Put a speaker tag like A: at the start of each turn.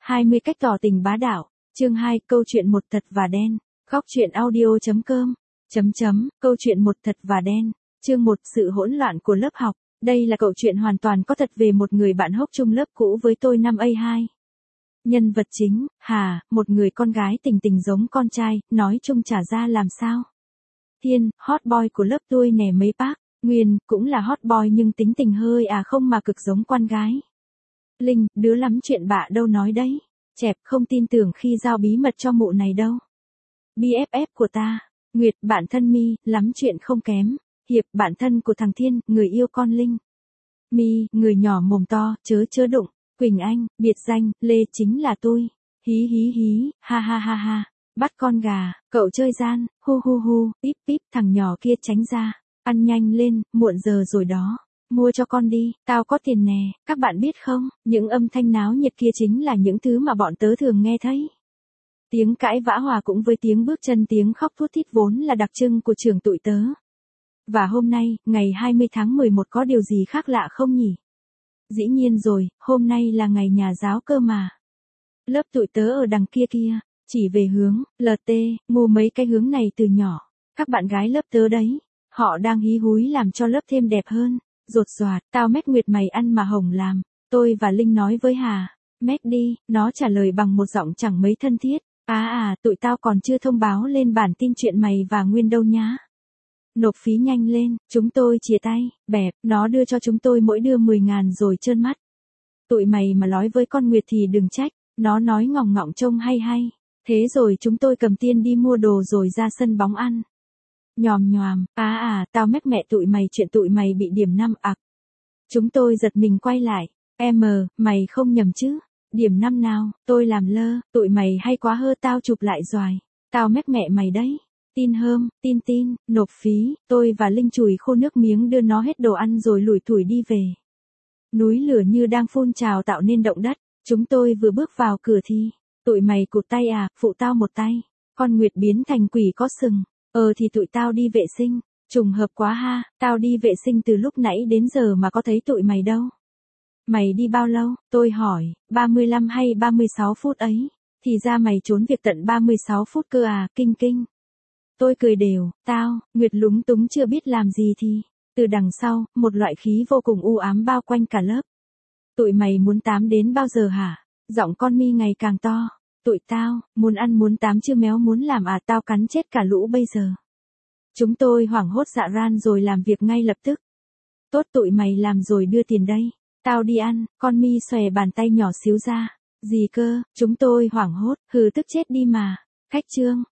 A: 20 cách tỏ tình bá đạo. Chương 2, câu chuyện một thật và đen. Góc truyện audio.com. Câu chuyện một thật và đen. Chương 1, sự hỗn loạn của lớp học. Đây là câu chuyện hoàn toàn có thật về một người bạn hốc chung lớp cũ với tôi năm A2. Nhân vật chính, Hà, một người con gái tình tình giống con trai, nói chung chả ra làm sao. Thiên, hot boy của lớp tôi nè mấy bác. Nguyên, cũng là hot boy nhưng tính tình hơi không mà cực giống con gái. Linh, đứa lắm chuyện bạ đâu nói đấy. Chẹp, không tin tưởng khi giao bí mật cho mụ này đâu. BFF của ta. Nguyệt, bạn thân Mi, lắm chuyện không kém. Hiệp, bạn thân của thằng Thiên, người yêu con Linh. Mi, người nhỏ mồm to, chớ đụng. Quỳnh Anh, biệt danh, Lê chính là tôi. Hí hí hí, ha ha ha ha. Bắt con gà, cậu chơi gian, hu hu hu, píp píp, thằng nhỏ kia tránh ra. Ăn nhanh lên, muộn giờ rồi đó. Mua cho con đi, tao có tiền nè, các bạn biết không, những âm thanh náo nhiệt kia chính là những thứ mà bọn tớ thường nghe thấy. Tiếng cãi vã hòa cũng với tiếng bước chân tiếng khóc thút thít vốn là đặc trưng của trường tụi tớ. Và hôm nay, ngày 20 tháng 11 có điều gì khác lạ không nhỉ? Dĩ nhiên rồi, hôm nay là ngày nhà giáo cơ mà. Lớp tụi tớ ở đằng kia kia, chỉ về hướng, LT, ngu mấy cái hướng này từ nhỏ. Các bạn gái lớp tớ đấy, họ đang hí húi làm cho lớp thêm đẹp hơn. Rột soạt, tao mét Nguyệt mày ăn mà hồng làm. Tôi và Linh nói với Hà, mét đi, nó trả lời bằng một giọng chẳng mấy thân thiết. Tụi tao còn chưa thông báo lên bản tin chuyện mày và Nguyên đâu nhá. Nộp phí nhanh lên, chúng tôi chia tay, bẹp, nó đưa cho chúng tôi mỗi đứa 10.000 rồi trơn mắt. Tụi mày mà nói với con Nguyệt thì đừng trách, nó nói ngọng ngọng trông hay hay. Thế rồi chúng tôi cầm tiền đi mua đồ rồi ra sân bóng ăn. Nhòm nhòm, tao mét mẹ tụi mày chuyện tụi mày bị điểm 5 ặc. Chúng tôi giật mình quay lại, mày không nhầm chứ, điểm 5 nào, tôi làm lơ, tụi mày hay quá hơ tao chụp lại doài, tao mét mẹ mày đấy, tin, nộp phí, tôi và Linh chùi khô nước miếng đưa nó hết đồ ăn rồi lủi thủi đi về. Núi lửa như đang phun trào tạo nên động đất, chúng tôi vừa bước vào cửa thì, tụi mày cụt tay phụ tao một tay, con Nguyệt biến thành quỷ có sừng. Thì tụi tao đi vệ sinh, trùng hợp quá ha, tao đi vệ sinh từ lúc nãy đến giờ mà có thấy tụi mày đâu. Mày đi bao lâu, tôi hỏi, 35 hay 36 phút ấy, thì ra mày trốn việc tận 36 phút cơ kinh. Tôi cười đều, Nguyệt lúng túng chưa biết làm gì thì, từ đằng sau, một loại khí vô cùng u ám bao quanh cả lớp. Tụi mày muốn tám đến bao giờ hả? Giọng con Mi ngày càng to. Tụi tao, muốn ăn muốn tám chứ méo muốn làm tao cắn chết cả lũ bây giờ. Chúng tôi hoảng hốt dạ ran rồi làm việc ngay lập tức. Tốt tụi mày làm rồi đưa tiền đây. Tao đi ăn, con Mi xòe bàn tay nhỏ xíu ra. Gì cơ, chúng tôi hoảng hốt, tức chết đi mà. Khách trương,